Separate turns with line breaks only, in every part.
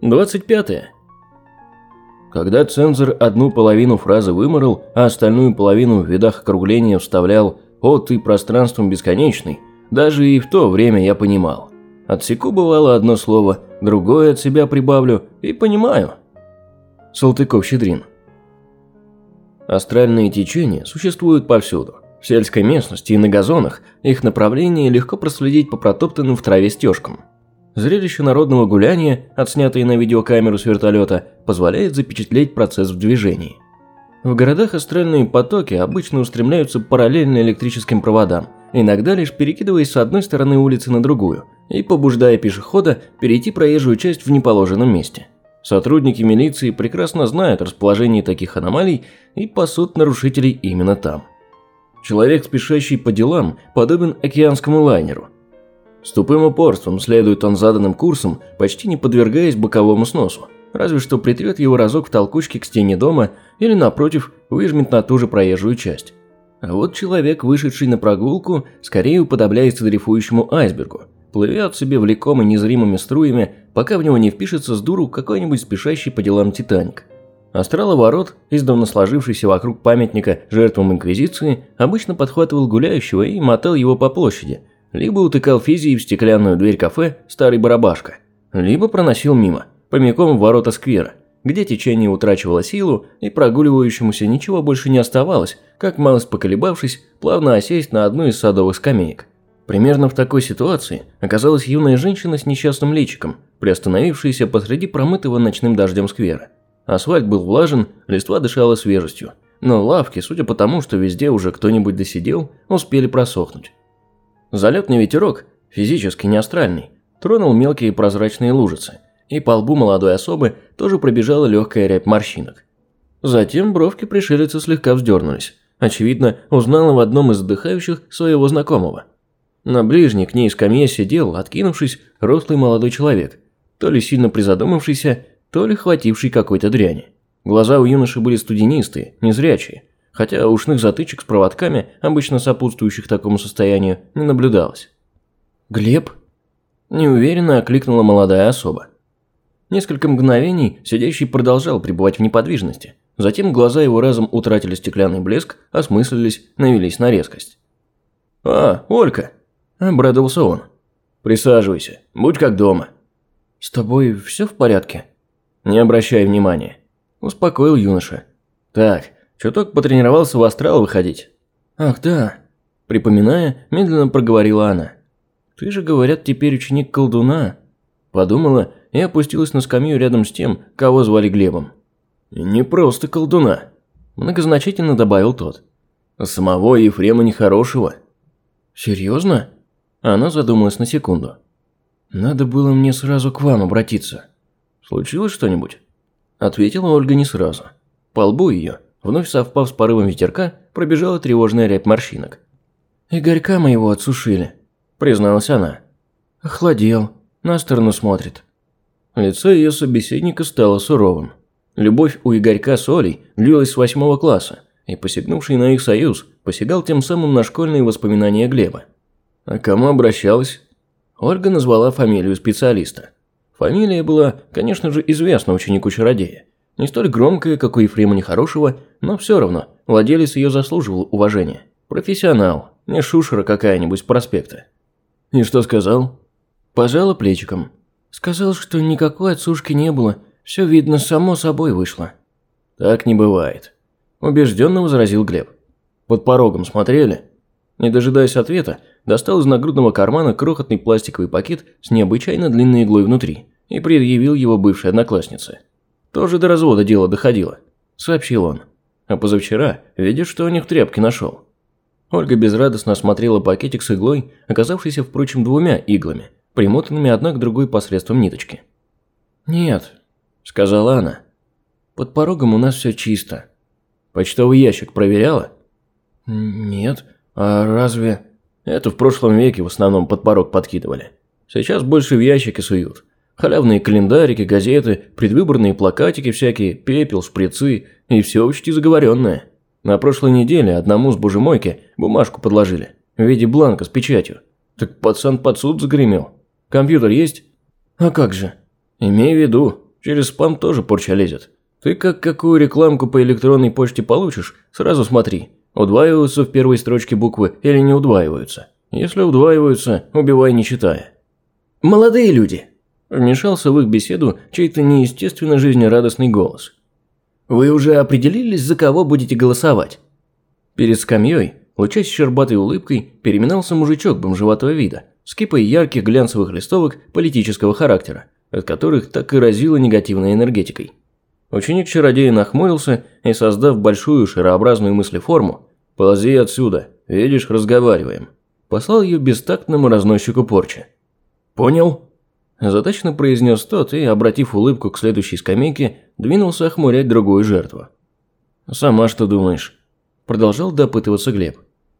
25. Когда цензор одну половину фразы выморал, а остальную половину в видах округления вставлял «О, ты пространством бесконечный», даже и в то время я понимал. Отсеку бывало одно слово, другое от себя прибавлю и понимаю. Салтыков-Щедрин. Астральные течения существуют повсюду. В сельской местности и на газонах их направление легко проследить по протоптанным в траве стежкам. Зрелище народного гуляния, отснятое на видеокамеру с вертолета, позволяет запечатлеть процесс в движении. В городах астральные потоки обычно устремляются параллельно электрическим проводам, иногда лишь перекидываясь с одной стороны улицы на другую и побуждая пешехода перейти проезжую часть в неположенном месте. Сотрудники милиции прекрасно знают расположение таких аномалий и пасут нарушителей именно там. Человек, спешащий по делам, подобен океанскому лайнеру. С тупым упорством следует он заданным курсом, почти не подвергаясь боковому сносу, разве что притрет его разок в толкучке к стене дома или, напротив, выжмет на ту же проезжую часть. А вот человек, вышедший на прогулку, скорее уподобляется дрейфующему айсбергу, плывет себе влекомый незримыми струями, пока в него не впишется с дуру какой-нибудь спешащий по делам Титаник. Астраловорот, издавна сложившийся вокруг памятника жертвам Инквизиции, обычно подхватывал гуляющего и мотал его по площади, либо утыкал физией в стеклянную дверь кафе «Старый барабашка», либо проносил мимо, прямиком в ворота сквера, где течение утрачивало силу и прогуливающемуся ничего больше не оставалось, как малость поколебавшись, плавно осесть на одну из садовых скамеек. Примерно в такой ситуации оказалась юная женщина с несчастным личиком, приостановившаяся посреди промытого ночным дождем сквера. Асфальт был влажен, листва дышала свежестью, но лавки, судя по тому, что везде уже кто-нибудь досидел, успели просохнуть. Залетный ветерок, физически не астральный, тронул мелкие прозрачные лужицы, и по лбу молодой особы тоже пробежала легкая рябь морщинок. Затем бровки пришелицы слегка вздернулись. Очевидно, узнала в одном из отдыхающих своего знакомого. На ближней к ней скамье сидел, откинувшись, рослый молодой человек, то ли сильно призадумавшийся, то ли хвативший какой-то дряни. Глаза у юноши были студенистые, незрячие, хотя ушных затычек с проводками, обычно сопутствующих такому состоянию, не наблюдалось. «Глеб?» – неуверенно окликнула молодая особа. Несколько мгновений сидящий продолжал пребывать в неподвижности, затем глаза его разом утратили стеклянный блеск, осмыслились, навелись на резкость. «А, Олька!» – обрадовался он. «Присаживайся, будь как дома». «С тобой все в порядке?» «Не обращай внимания», – успокоил юноша. «Так, чуток потренировался в астрал выходить». «Ах, да», – припоминая, медленно проговорила она. «Ты же, говорят, теперь ученик колдуна», – подумала и опустилась на скамью рядом с тем, кого звали Глебом. «Не просто колдуна», – многозначительно добавил тот. «Самого Ефрема Нехорошего». «Серьезно?» Она задумалась на секунду. «Надо было мне сразу к вам обратиться». «Случилось что-нибудь?» Ответила Ольга не сразу. По лбу ее, вновь совпав с порывом ветерка, пробежала тревожная рябь морщинок. «Игорька моего отсушили», – призналась она. «Охладел, на сторону смотрит». Лицо ее собеседника стало суровым. Любовь у Игорька с Олей длилась с 8 класса, и посягнувший на их союз посягал тем самым на школьные воспоминания Глеба. А к кому обращалась? Ольга назвала фамилию специалиста. Фамилия была, конечно же, известна ученику-чародея. Не столь громкая, как у Ефрема Нехорошего, но все равно владелец ее заслуживал уважения. Профессионал, не шушера какая-нибудь с проспекта. И что сказал? Пожала плечиком. Сказал, что никакой отсушки не было, все видно, само собой вышло. Так не бывает. Убежденно возразил Глеб. Под порогом смотрели? Не дожидаясь ответа, достал из нагрудного кармана крохотный пластиковый пакет с необычайно длинной иглой внутри и предъявил его бывшей однокласснице. «Тоже до развода дело доходило», – сообщил он. «А позавчера, видишь, что у них тряпки нашел». Ольга безрадостно осмотрела пакетик с иглой, оказавшийся, впрочем, 2 иглами, примотанными одна к другой посредством ниточки. «Нет», – сказала она. «Под порогом у нас все чисто». «Почтовый ящик проверяла?» «Нет, а разве...» «Это в прошлом веке в основном под порог подкидывали. Сейчас больше в ящики суют. Халявные календарики, газеты, предвыборные плакатики всякие, пепел, шприцы и все почти заговоренное. На прошлой неделе одному с божемойки бумажку подложили в виде бланка с печатью. Так пацан под суд загремел. Компьютер есть?» «А как же?» «Имей в виду», Через спам тоже порча лезет. Ты как какую рекламку по электронной почте получишь, сразу смотри, удваиваются в первой строчке буквы или не удваиваются. Если удваиваются, убивай не читая. «Молодые люди!» – вмешался в их беседу чей-то неестественно жизнерадостный голос. «Вы уже определились, за кого будете голосовать?» Перед скамьей, лучась щербатой улыбкой, переминался мужичок бомжеватого вида с кипой ярких глянцевых листовок политического характера, от которых так и разило негативной энергетикой. Ученик-чародея нахмурился и, создав большую шарообразную мыслеформу «Ползи отсюда, видишь, разговариваем», послал ее бестактному разносчику порчи. «Понял?» – задачно произнес тот и, обратив улыбку к следующей скамейке, двинулся охмурять другую жертву. «Сама что думаешь?» – продолжал допытываться Глеб.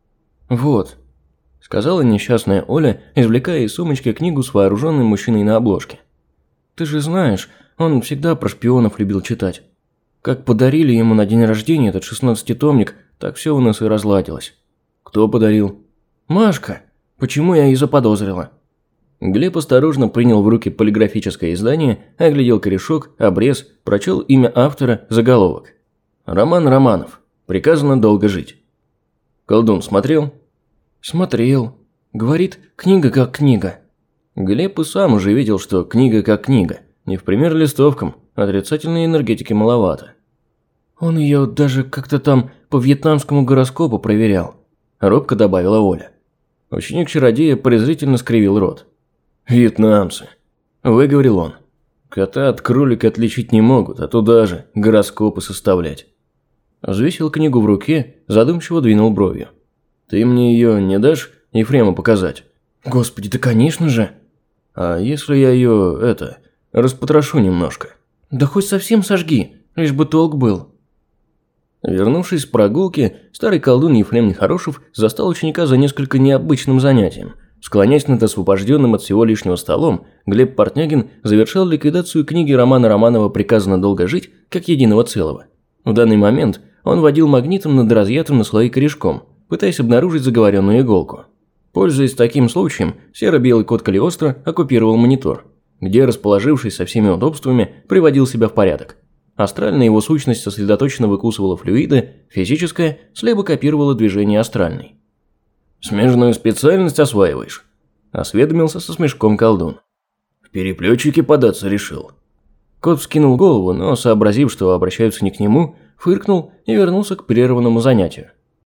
«Вот», – сказала несчастная Оля, извлекая из сумочки книгу с вооруженным мужчиной на обложке. «Ты же знаешь, он всегда про шпионов любил читать. Как подарили ему на день рождения этот 16-томник, так все у нас и разладилось». «Кто подарил?» «Машка. Почему я и заподозрила?» Глеб осторожно принял в руки полиграфическое издание, оглядел корешок, обрез, прочел имя автора, заголовок. «Роман Романов. Приказано долго жить». «Колдун смотрел?» «Смотрел. Говорит, книга как книга». Глеб и сам уже видел, что книга как книга. Не в пример листовкам, отрицательной энергетики маловато. «Он ее даже как-то там по вьетнамскому гороскопу проверял», – робко добавила Оля. Ученик-чародея презрительно скривил рот. «Вьетнамцы», – выговорил он. «Кота от кролика отличить не могут, а туда же гороскопы составлять». Взвесил книгу в руке, задумчиво двинул бровью. «Ты мне ее не дашь Ефрему показать?» «Господи, да конечно же!» «А если я ее, распотрошу немножко?» «Да хоть совсем сожги, лишь бы толк был». Вернувшись с прогулки, старый колдун Ефрем Нехорошев застал ученика за несколько необычным занятием. Склоняясь над освобожденным от всего лишнего столом, Глеб Портнягин завершал ликвидацию книги Романа Романова «Приказано долго жить» как единого целого. В данный момент он водил магнитом над разъятым на слои корешком, пытаясь обнаружить заговоренную иголку. Пользуясь таким случаем, серо-белый кот Калиостро оккупировал монитор, где, расположившись со всеми удобствами, приводил себя в порядок. Астральная его сущность сосредоточенно выкусывала флюиды, физическая слепо копировала движение астральной. «Смежную специальность осваиваешь?» – осведомился со смешком колдун. «В переплетчике податься решил». Кот вскинул голову, но, сообразив, что обращаются не к нему, фыркнул и вернулся к прерванному занятию.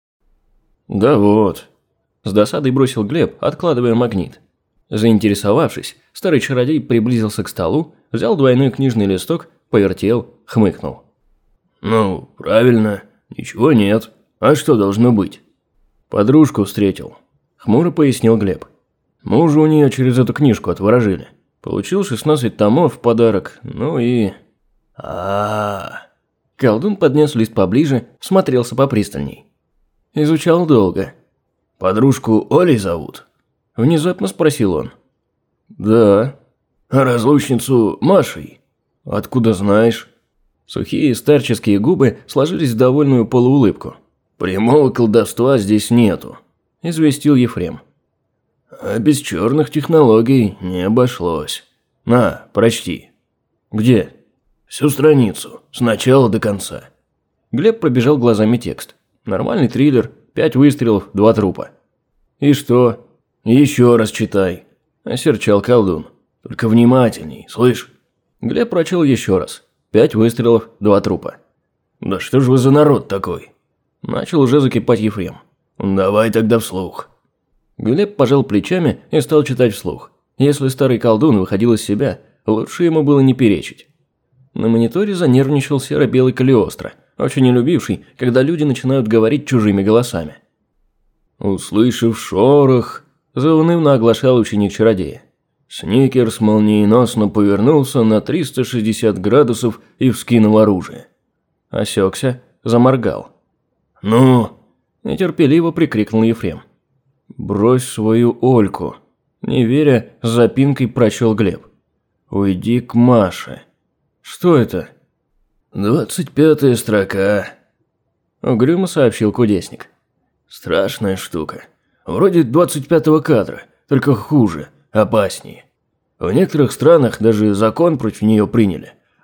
«Да вот», – с досадой бросил Глеб, откладывая магнит. Заинтересовавшись, старый чародей приблизился к столу, взял двойной книжный листок, повертел, хмыкнул. «Ну, правильно, ничего нет. А что должно быть?» «Подружку встретил», – хмуро пояснил Глеб. «Мужа у нее через эту книжку отворожили. Получил 16 томов в подарок, ну и...» Колдун поднес лист поближе, смотрелся попристальней. Изучал долго. «Подружку Олей зовут?» – внезапно спросил он. «Да». «А разлучницу Машей?» «Откуда знаешь?» Сухие старческие губы сложились в довольную полуулыбку. «Прямого колдовства здесь нету», – известил Ефрем. «А без черных технологий не обошлось. На, прочти». «Где?» «Всю страницу, с начала до конца». Глеб пробежал глазами текст. Нормальный триллер, 5 выстрелов, 2 трупа. «И что?» «Еще раз читай», – осерчал колдун. «Только внимательней, слышь?» Глеб прочел еще раз. 5 выстрелов, 2 трупа. «Да что ж вы за народ такой?» Начал уже закипать Ефрем. «Давай тогда вслух». Глеб пожал плечами и стал читать вслух. Если старый колдун выходил из себя, лучше ему было не перечить. На мониторе занервничал серо-белый Калиостро, очень не любивший, когда люди начинают говорить чужими голосами. Услышав шорох, заунывно оглашал ученик-чародея. Сникерс молниеносно повернулся на 360 градусов и вскинул оружие. Осекся, заморгал. «Ну?» – нетерпеливо прикрикнул Ефрем. «Брось свою Ольку!» – не веря, с запинкой прочел Глеб. «Уйди к Маше». «Что это?» 25-я строка», – угрюмо сообщил кудесник. «Страшная штука. Вроде 25-го кадра, только хуже, опаснее. В некоторых странах даже закон против нее приняли.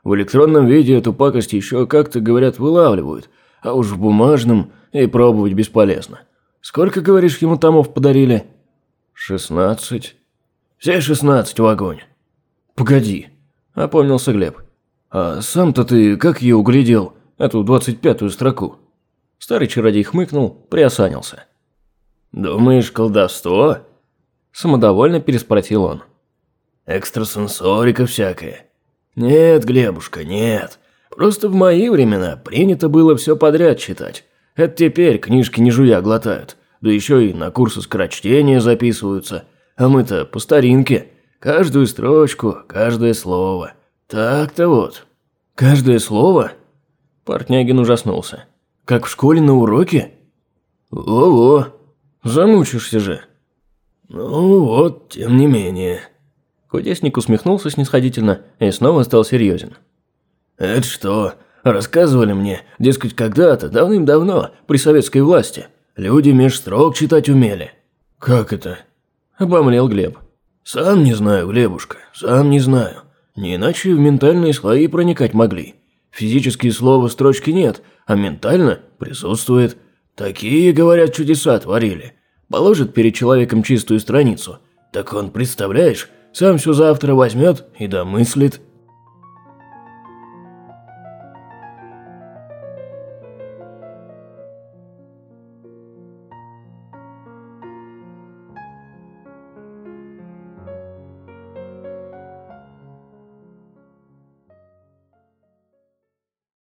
В электронном виде эту пакость еще как-то, говорят, вылавливают, а уж в бумажном и пробовать бесполезно. Сколько, говоришь, ему томов подарили? 16. Все 16 в огонь. Погоди, опомнился Глеб. А сам-то ты как ее углядел, эту 25-ю строку? Старый чародей хмыкнул, приосанился. Думаешь, колдовство? Самодовольно переспросил он. Экстрасенсорика всякая. Нет, Глебушка, нет. Просто в мои времена принято было все подряд читать. Это теперь книжки не жуя глотают. Да еще и на курсы скорочтения записываются. А мы-то по старинке. Каждую строчку, каждое слово. Так-то вот. Каждое слово? Портнягин ужаснулся. Как в школе на уроке? Во-во. Замучишься же. Ну вот, тем не менее. Кудесник усмехнулся снисходительно и снова стал серьезен. Это что? Рассказывали мне, дескать, когда-то, давным-давно, при советской власти, люди меж строк читать умели. Как это? Обомлел Глеб. Сам не знаю, Глебушка, сам не знаю. Не иначе в ментальные слои проникать могли. Физические слова строчки нет, а ментально присутствует. Такие, говорят, чудеса творили. Положит перед человеком чистую страницу. Так он, представляешь, сам все завтра возьмет и домыслит.